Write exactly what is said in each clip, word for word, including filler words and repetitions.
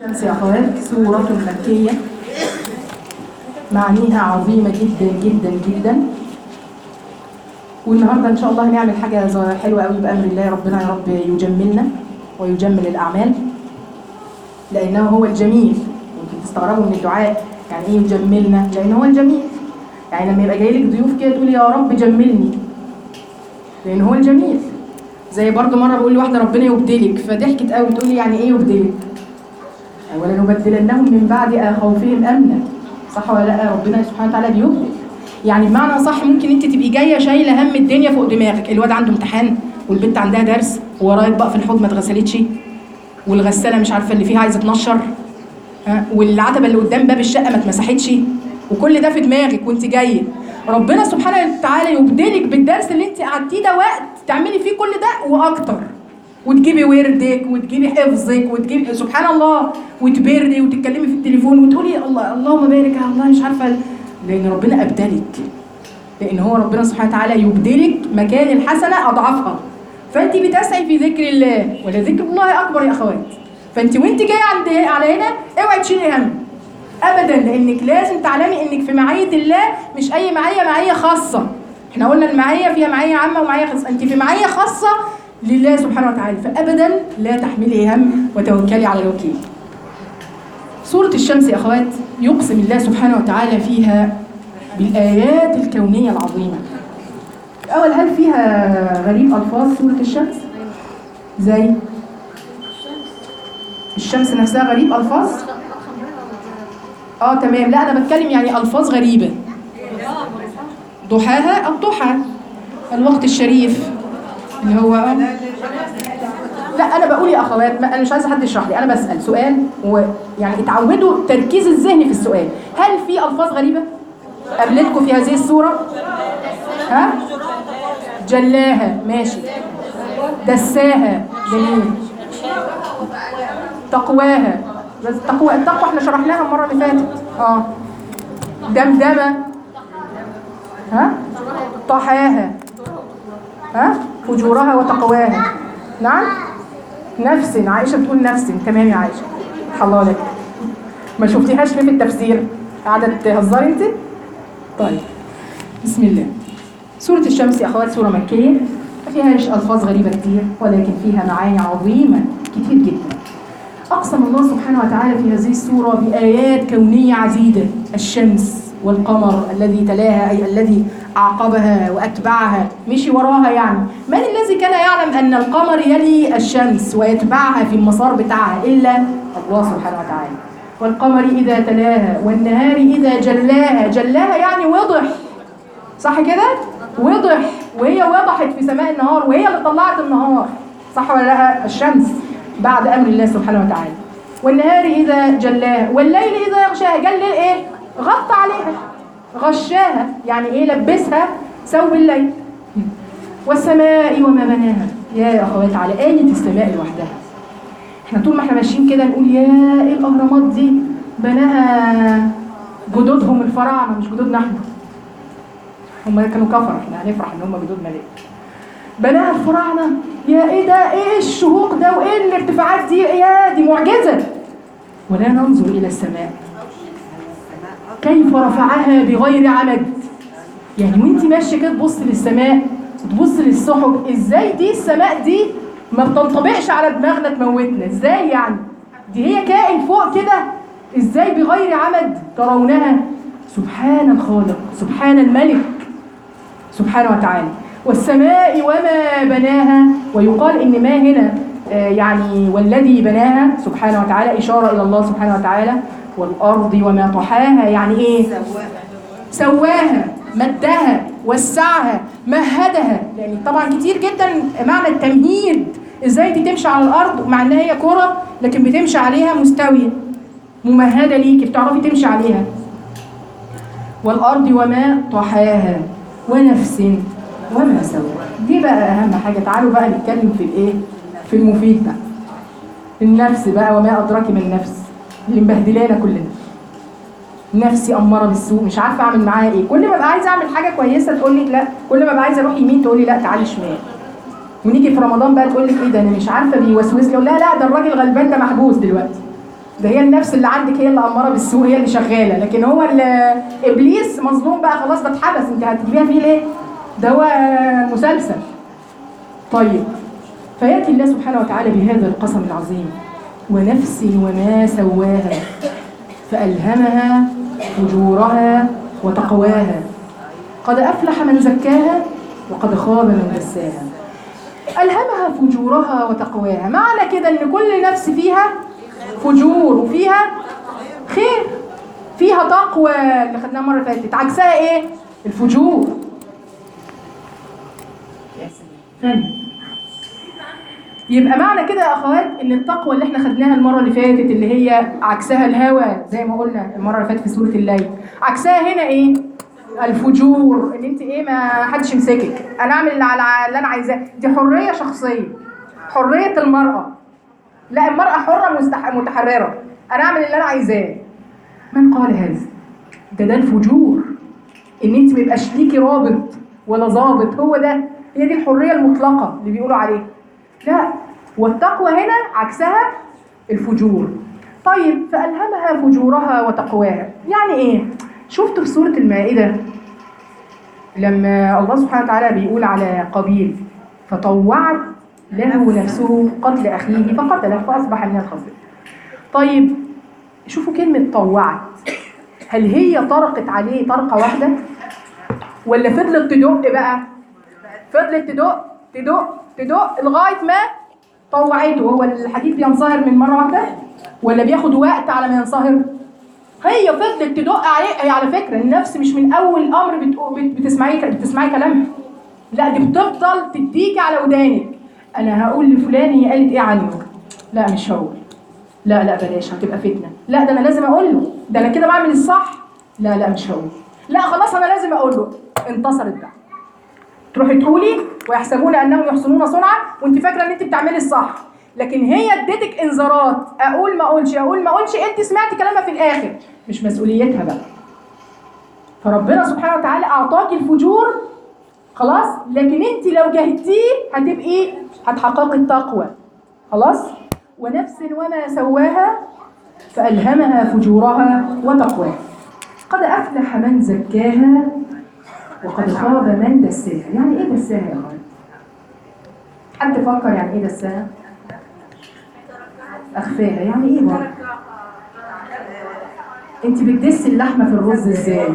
الشمس يا أخوات سورة مكية معانيها عظيمة جدا جدا جدا. والنهاردة إن شاء الله هنعمل حاجة حلوة قوي بأمر الله. ربنا يا رب يجملنا ويجمل الأعمال لأنه هو الجميل. ممكن تستغربوا من الدعاء، يعني إيه يجملنا؟ لأنه هو الجميل. يعني لما يبقى جاي لك ضيوف كده تقولي يا رب جملني لأن هو الجميل. زي برضو مرة بقول لواحدة ربنا يبدلك، فضحكت قوي بتقول لي يعني إيه يبدلك؟ ولا نبدلنهم من بعد خوفهم امنا. صح ولا لا؟ ربنا سبحانه وتعالى بيبدل. يعني بمعنى صح ممكن انت تبقي جايه شايله هم الدنيا فوق دماغك، الواد عنده امتحان والبنت عندها درس وورايا بقى في الحوض ما اتغسلتش والغساله مش عارفه اللي فيها عايزه تنشر، ها، والعتبه اللي قدام باب الشقه ما اتمسحتش، وكل ده في دماغك وانت جايه. ربنا سبحانه وتعالى يبدلك بالدرس اللي انت قعدتيه ده وقت تعملي فيه كل ده واكتر، وتجيبي وردك وتجيبي حفظك وتجيبي سبحان الله وتبري وتتكلمي في التليفون وتقولي الله اللهم بارك على الله مش عارفه، لان ربنا ابدلك. لان هو ربنا سبحانه وتعالى يبدلك مكان الحسنه اضعافها. فانت بتسعي في ذكر الله ولذكر الله اكبر يا اخوات. فانت وانت جايه عند على هنا اوعي تشيلي هم ابدا، لانك لازم تعلمي انك في معيه الله، مش اي معيه، معيه خاصه. احنا قلنا المعيه فيها معيه عامه ومعيه خاصه، انت في معيه خاصه لله سبحانه وتعالى، فأبدا لا تحملي هم وتوكلي على الوكيل. سورة الشمس يا أخوات يقسم الله سبحانه وتعالى فيها بالآيات الكونية العظيمة. الأول، هل فيها غريب ألفاظ سورة الشمس؟ زي الشمس نفسها غريب ألفاظ؟ آه تمام. لا أنا بتكلم يعني ألفاظ غريبة. ضحاها الضحى، الوقت الشريف اللي هو لا انا بقول يا اخوات، انا مش عايزه حد يشرح لي، انا بسال سؤال ويعني اتعودوا التركيز الذهني في السؤال. هل في الفاظ غريبه قابلتكم في هذه السوره؟ ها؟ جلاها ماشي، دساها جميل، تقواها، بس التقوى التقوى احنا شرحناها المره اللي فاتت. اه دمدمه، ها؟ طحاها، ها؟ فجورها وتقواها. نعم؟ نفس. عائشة بتقول نفس. تمام يا عائشة، الله لك. ما شفتيهاش ليه في التفسير؟ قاعدة تهزري انت؟ طيب بسم الله. سورة الشمس يا اخوات سورة مكية، ما فيهاش الفاظ غريبة كتير ولكن فيها معاني عظيمة كتير جدا. اقسم الله سبحانه وتعالى في هذه السورة بآيات كونية عديدة. الشمس والقمر الذي تلاها، أي الذي أعقبها وأتبعها، مشي وراها. يعني من الذي كان يعلم أن القمر يلي الشمس ويتبعها في المسار بتاعها إلا الله سبحانه وتعالى. والقمر إذا تلاها والنهار إذا جلاها. جلاها يعني وضح، صح كده؟ وضح، وهي وضحت في سماء النهار، وهي اللي طلعت النهار، صح ولا لا؟ الشمس بعد أمر الله سبحانه وتعالى. والنهار إذا جلاها والليل إذا يغشاها. جل إيه؟ غطى عليها، غشاها، يعني ايه؟ لبسها ثوب الليل. والسماء وما بناها. يا اخوات على آية السماء لوحدها. احنا طول ما احنا ماشيين كده نقول يا ايه الاهرامات دي بناها جدودهم الفراعنه، مش جدودنا احنا. هم كانوا كفر، احنا هنفرح ان هم جدودنا ليه؟ بناها الفراعنه. يا ايه ده؟ ايه الشهوق ده وايه الارتفاعات دي؟ يا دي معجزه. ولا ننظر الى السماء كيف رفعها بغير عمد. يعني وانت ماشيه كده تبص للسماء وتبص للسحب، ازاي دي السماء دي ما بتنطبقش على دماغنا تموتنا؟ ازاي يعني؟ دي هي كائن فوق كده، ازاي بغير عمد ترونها؟ سبحان الخالق، سبحان الملك سبحانه وتعالى. والسماء وما بناها. ويقال ان ما هنا آه يعني والذي بناها سبحانه وتعالى اشاره الى الله سبحانه وتعالى. والأرض وما طحاها، يعني إيه؟ سواها، مدها، وسعها، مهدها. يعني طبعا كتير جدا معنى التمهيد، إزاي دي تمشي على الأرض مع إنها هي كرة لكن بتمشي عليها مستوية ممهدة ليكي بتعرفي تمشي عليها. والأرض وما طحاها ونفس وما سواها. دي بقى أهم حاجة. تعالوا بقى نتكلم في الإيه؟ في المفيد بقى. النفس بقى، وما أدراك من النفس اللي مبهدلانا كلنا. نفسي اماره بالسوء، مش عارفه اعمل معاها ايه. كل ما ابقى عايزه اعمل حاجه كويسه تقول لي لا، كل ما ابقى عايزه اروح يمين تقول لي لا تعالي شمال. ونيجي في رمضان بقى تقول لك ايه ده انا مش عارفه بيوسوس لي، لا لا ده الراجل غلبان ده محبوس دلوقتي. ده هي النفس اللي عندك هي اللي اماره بالسوء، هي اللي شغاله، لكن هو ابليس مظلوم بقى خلاص، ده اتحبس، انت هتجيبيها فيه ليه؟ ده هو مسلسل. طيب، فياتي الله سبحانه وتعالى بهذا القسم العظيم: ونفس وما سواها فألهمها فجورها وتقواها قد أفلح من زكاها وقد خاب من دساها. ألهمها فجورها وتقواها، معنى كده إن كل نفس فيها فجور وفيها خير، فيها تقوى اللي خدناها مرة فاتت، عكسها إيه؟ الفجور. يبقى معنى كده يا أخوات إن التقوى اللي إحنا خدناها المرة اللي فاتت اللي هي عكسها الهوى زي ما قلنا المرة اللي فاتت في سورة الليل، عكسها هنا إيه؟ الفجور، ان انت ايه ما حدش يمسكك، انا اعمل اللي على اللي انا عايزاه، دي حريه شخصيه، حريه المراه. لا، المراه حره مستح... متحرره، انا اعمل اللي انا عايزاه. من قال هذا؟ ده ده الفجور، ان انت ما يبقاش ليكي رابط ولا ضابط، هو ده، هي دي الحريه المطلقه اللي بيقولوا عليها. لا، والتقوى هنا عكسها الفجور. طيب، فألهمها فجورها وتقواها يعني ايه؟ شفتوا في سورة المائدة لما الله سبحانه وتعالى بيقول على قابيل: فطوعت له نفسه قتل أخيه فقتله فأصبح من الخاسرين. طيب، شوفوا كلمة طوعت، هل هي طرقت عليه طرقة واحدة ولا فضلت تدق بقى؟ فضلت تدق تدق تدق لغاية ما طوعته. هو الحديد بينصهر من مرة واحدة ولا بياخد وقت على ما ينصهر؟ هي فضلت تدق عليه. هي على فكره النفس مش من اول امر بتسمعي بتسمعي كلامها، لا دي بتفضل تديكي على ودانك. انا هقول لفلان هي قالت ايه عنه، لا مش هقول، لا لا بلاش هتبقى فتنه، لا ده انا لازم اقول له، ده انا كده بعمل الصح، لا لا مش هقول، لا خلاص انا لازم اقول له. انتصرت بقى، تروحي تقولي ويحسبون انهم يحسنون صنعا وانت فاكره ان انت بتعملي الصح، لكن هي اديتك انذارات، اقول ما اقولش اقول ما اقولش، انت سمعتي كلامها في الاخر، مش مسؤوليتها بقى. فربنا سبحانه وتعالى اعطاكي الفجور خلاص، لكن انت لو جهدتيه هتبقي هتحققي التقوى خلاص. ونفس وما سواها فألهمها فجورها وتقواها قد أفلح من زكاها وقد خاب من دساها. يعني ايه دساها يا اخوان؟ حد فكر يعني ايه دساها؟ اخفاها يعني ايه بقى؟ انت بتدسي اللحمه في الرز ازاي؟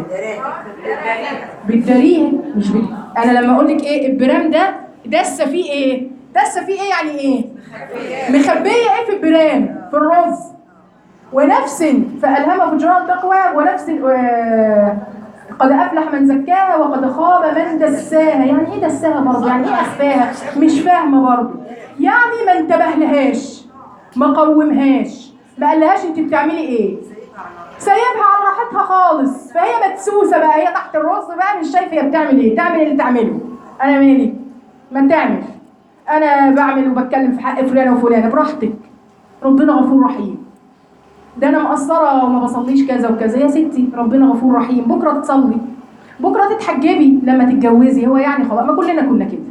بتداريه، مش بت... انا لما اقول لك ايه البرام ده دسه فيه ايه؟ دسه فيه ايه يعني ايه؟ مخبيه ايه في البرام في الرز؟ ونفس فألهمها فجورها التقوى ونفس آه قد أفلح من زكاها وقد خاب من دساها. يعني إيه دساها برضه؟ يعني إيه أخفاها؟ مش فاهمة برضه. يعني ما انتبهلهاش، ما قومهاش، ما قالهاش أنت بتعملي إيه؟ سايبها على راحتها خالص، فهي مدسوسة بقى، هي تحت الرز بقى مش شايفة هي بتعمل إيه، تعمل اللي تعمله. أنا مالي؟ ما تعمل. أنا بعمل وبتكلم في حق فلانة وفلانة، براحتك. ربنا غفور رحيم. ده انا مقصره وما بصليش كذا وكذا، يا ستي ربنا غفور رحيم، بكره تصلي، بكره تتحجبي لما تتجوزي، هو يعني خلاص ما كلنا كنا كده.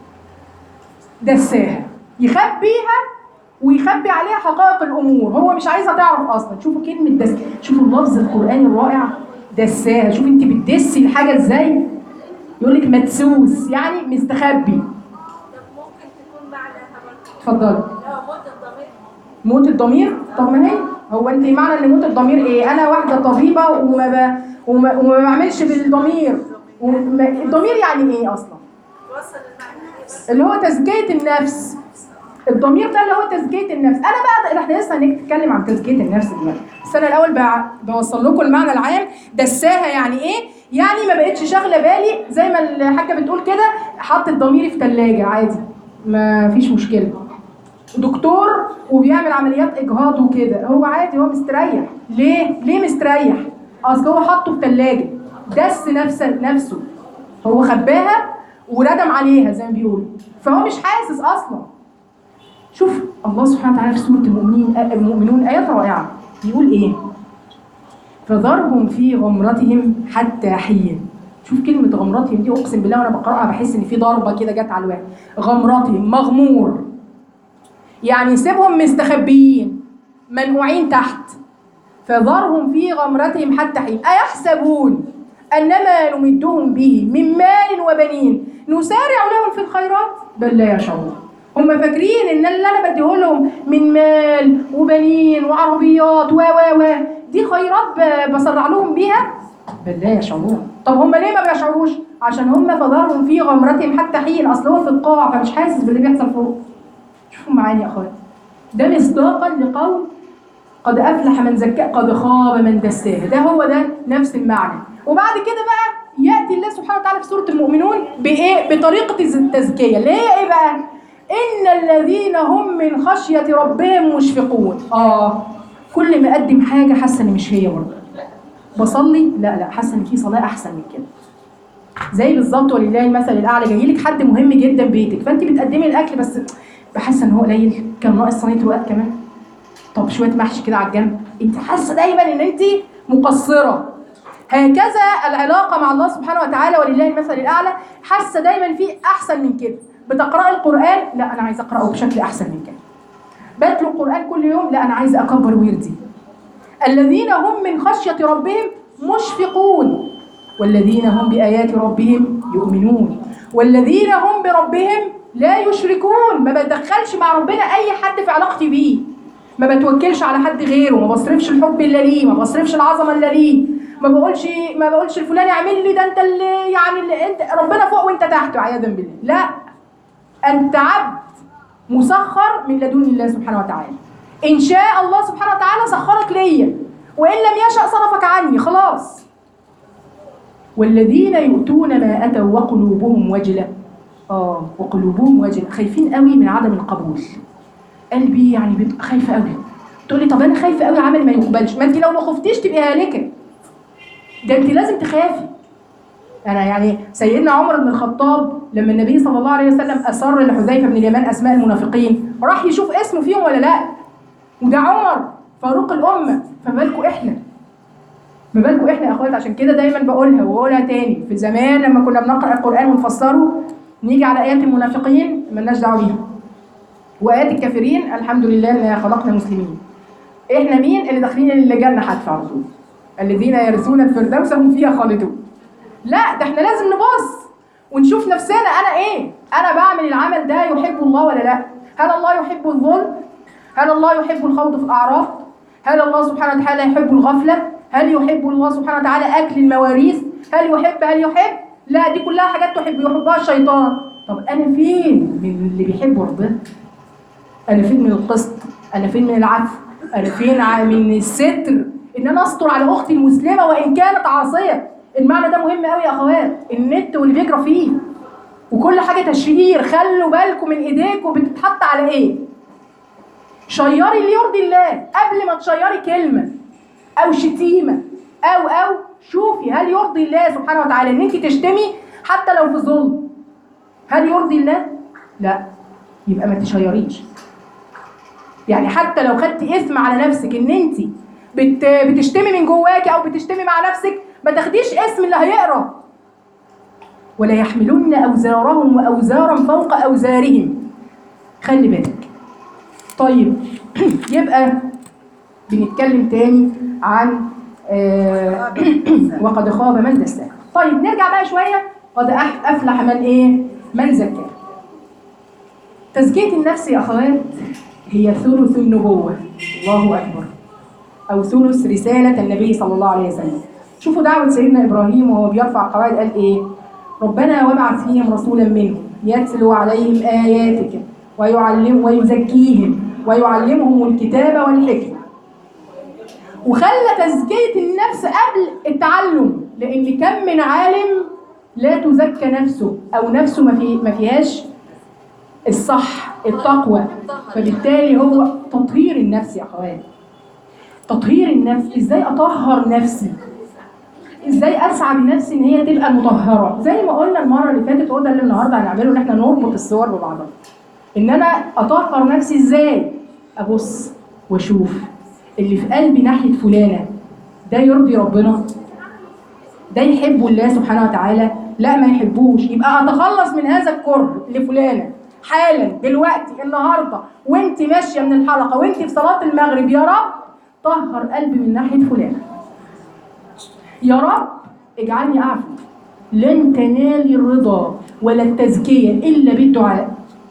دساها، يخبيها ويخبي عليها حقائق الامور، هو مش عايزها تعرف اصلا. شوفوا كلمه دس، شوفوا اللفظ القراني الرائع، دساها. شوفي انت بتدسي الحاجه ازاي، يقول لك مدسوس يعني مستخبي. ممكن تكون بعدها برضه. اتفضلي. موت الضمير. موت الضمير؟ طب ما هي هو انت معنى ان موت الضمير ايه؟ انا واحده طبيبه وما ب... وما, وما بعملش بالضمير. وما... الضمير يعني ايه اصلا؟ وصل المعنى اللي هو تزكيه النفس. الضمير ده اللي هو تزكيه النفس. انا بقى احنا لسه هنتكلم عن تزكيه النفس دلوقتي، بس انا الاول بقى بوصل لكم المعنى العام. دساها يعني ايه؟ يعني ما بقتش شاغله بالي زي ما الحاجه بتقول كده، حطت ضميري في ثلاجه عادي ما فيش مشكله. دكتور وبيعمل عمليات اجهاض وكده، هو عادي، هو مستريح. ليه؟ ليه مستريح؟ اصل هو حطه في ثلاجه، دس نفسه نفسه، هو خباها وردم عليها زي ما بيقولوا، فهو مش حاسس اصلا. شوف الله سبحانه وتعالى في سوره المؤمنين المؤمنون ايات رائعه، يقول ايه؟ فذرهم في غمرتهم حتى حين. شوف كلمه غمرتهم دي، اقسم بالله وانا بقراها بحس ان في ضربه كده جت على الواحد. غمرتهم، مغمور، يعني سيبهم مستخبيين، منقوعين تحت، فذرهم في غمرتهم حتى حين. أيحسبون أنما نمدهم به من مال وبنين نسارع لهم في الخيرات بل لا يشعرون. هم فاكرين ان اللي انا بديه لهم من مال وبنين وعربيات و و و دي خيرات بسرع لهم بيها بل لا يشعرون. طب هم ليه ما بيشعروش؟ عشان هم فذرهم في غمرتهم حتى حين، اصل هو في القاع فمش حاسس باللي بيحصل فوق. شوفوا معايا يا اخوات، ده مصداقا لقول قد افلح من زكاه قد خاب من دساها. ده هو ده نفس المعنى. وبعد كده بقى ياتي الله سبحانه وتعالى في سوره المؤمنون بايه؟ بطريقه التزكيه اللي هي ايه بقى؟ ان الذين هم من خشيه ربهم مشفقون. اه كل ما اقدم حاجه حاسه ان مش هي برضه. بصلي لا لا حاسه ان في صلاه احسن من كده. زي بالظبط ولله المثل الاعلى، جاي لك حد مهم جدا بيتك فانت بتقدمي الاكل بس بحاسه ان هو قليل، كان ناقص صينيه رقاق كمان، طب شويه محشي كده على الجنب. انت حاسه دايما ان انت مقصره. هكذا العلاقه مع الله سبحانه وتعالى ولله المثل الاعلى، حاسه دايما في احسن من كده. بتقراي القران، لا انا عايزه اقراه بشكل احسن من كده. بتلو القران كل يوم، لا انا عايزه اكبر وردي. الذين هم من خشيه ربهم مشفقون والذين هم بايات ربهم يؤمنون والذين هم بربهم لا يشركون. ما بدخلش مع ربنا اي حد في علاقتي بيه، ما بتوكلش على حد غيره، ما بصرفش الحب الا ليه، ما بصرفش العظمه الا ليه، ما بقولش ما بقولش الفلان اعمل لي ده انت اللي يعني اللي انت ربنا فوق وانت تحت عياذا بالله. لا، انت عبد مسخر من لدن الله سبحانه وتعالى. ان شاء الله سبحانه وتعالى سخرك ليا، وان لم يشأ صرفك عني خلاص. والذين يؤتون ما اتوا وقلوبهم وجله. اه وقلوبهم وجله، خايفين قوي من عدم القبول. قلبي يعني خايفه قوي. تقول لي طب انا خايفه قوي عمل ما يقبلش. ما انت لو ما خفتيش تبقي هالكه، ده انت لازم تخافي. انا يعني سيدنا عمر بن الخطاب لما النبي صلى الله عليه وسلم اصر لحذيفه بن اليمان اسماء المنافقين، راح يشوف اسمه فيهم ولا لا. وده عمر فاروق الامه، فما بالكم احنا ما بالكم احنا يا اخوات. عشان كده دايما بقولها وبقولها تاني، في زمان لما كنا بنقرا القران ونفسره نيجي على ايات المنافقين مالناش دعوه بيها، وايات الكافرين الحمد لله ان خلقنا مسلمين. احنا مين اللي داخلين الجنه حتف على طول؟ الذين يرثون الفردوس هم فيها خالدون. لا، ده احنا لازم نبص ونشوف نفسنا انا ايه؟ انا بعمل العمل ده يحب الله ولا لا؟ هل الله يحب الظلم؟ هل الله يحب الخوض في اعراض؟ هل الله سبحانه وتعالى يحب الغفله؟ هل يحب الله سبحانه وتعالى اكل المواريث؟ هل يحب هل يحب؟ لا، دي كلها حاجات تحب يحبها الشيطان. طب انا فين من اللي بيحب ربنا؟ انا فين من القسط؟ انا فين من العفو؟ انا فين من الستر؟ ان انا استر على اختي المسلمه وان كانت عاصيه. المعنى ده مهم قوي يا اخوات. النت واللي بيجرى فيه وكل حاجه تشهير، خلوا بالكم من ايديكم بتتحط على ايه. شيري اللي يرضي الله قبل ما تشيري كلمه او شتيمه او او شوفي هل يرضي الله سبحانه وتعالى ان انت تشتمي حتى لو في ظلم. هل يرضي الله؟ لا، يبقى ما تشيريش. يعني حتى لو خدتي اسم على نفسك ان انت بت بتشتمي من جواكي او بتشتمي مع نفسك، ما تاخديش اسم اللي هيقرا. ولا يحملن اوزارهم واوزارا فوق اوزارهم. خلي بالك. طيب يبقى بنتكلم تاني عن آه وقد خاب من دساها. طيب نرجع بقى شويه. قد افلح من ايه؟ من زكاها. تزكيه النفس يا اخوات هي ثلث النبوه. الله اكبر. او ثلث رساله النبي صلى الله عليه وسلم. شوفوا دعوه سيدنا ابراهيم وهو بيرفع القواعد قال ايه؟ ربنا وابعث فيهم رسولا منهم يتلو عليهم اياتك ويعلم ويزكيهم ويعلمهم الكتاب والحكمه. وخلى تزكيه النفس قبل التعلم، لان كم من عالم لا تزكى نفسه او نفسه ما في ما فيهاش الصح التقوى. فبالتالي هو تطهير النفس يا اخوان. تطهير النفس، ازاي اطهر نفسي؟ ازاي اسعى بنفسي ان هي تبقى مطهره؟ زي ما قلنا المره اللي فاتت وده اللي النهارده هنعمله، ان احنا نربط الصور ببعضها. ان انا اطهر نفسي ازاي؟ ابص واشوف اللي في قلبي ناحيه فلانه ده يرضي ربنا؟ ده يحبه الله سبحانه وتعالى؟ لا ما يحبوش. يبقى اتخلص من هذا الكره لفلانه. حالا دلوقتي النهارده وانت ماشيه من الحلقه وانت في صلاه المغرب، يا رب طهر قلبي من ناحيه فلان، يا رب اجعلني اعفو. لن تنالي الرضا ولا التزكيه الا بالدعاء.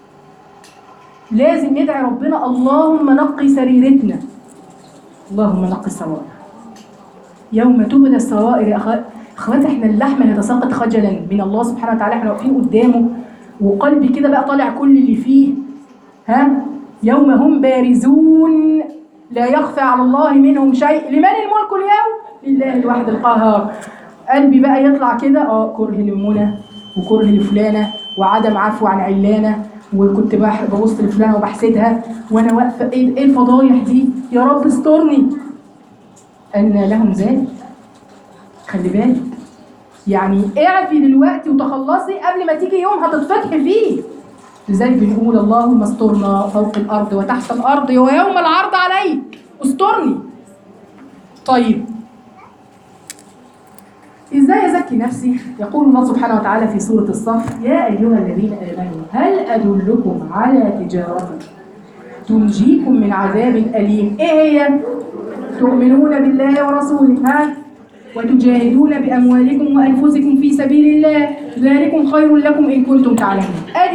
لازم ندعي ربنا اللهم نقي سريرتنا، اللهم نقي السرائر. يوم تبلى السرائر يا أخوات، اخوات احنا اللحم هيتساقط خجلا من الله سبحانه وتعالى، احنا واقفين قدامه وقلبي كده بقى طالع كل اللي فيه. ها يوم هم بارزون لا يخفى على الله منهم شيء، لمن الملك اليوم؟ لله الواحد القهار. قلبي بقى يطلع كده اه كره لمنى وكره لفلانه وعدم عفو عن علانه، وكنت ببص لفلانه وبحسدها وانا واقفه، ايه إيه الفضايح دي؟ يا رب استرني. ان لهم ذلك، خلي بالك يعني اعفي دلوقتي وتخلصي قبل ما تيجي يوم هتتفتحي فيه. لذلك بنقول اللهم استرنا فوق الارض وتحت الارض ويوم العرض عليك استرني. طيب ازاي ازكي نفسي؟ يقول الله سبحانه وتعالى في سوره الصف: يا ايها الذين امنوا هل ادلكم على تجاره تنجيكم من عذاب اليم؟ ايه هي؟ تؤمنون بالله ورسوله ها وتجاهدون باموالكم وانفسكم في سبيل الله ذلكم خير لكم ان كنتم تعلمون.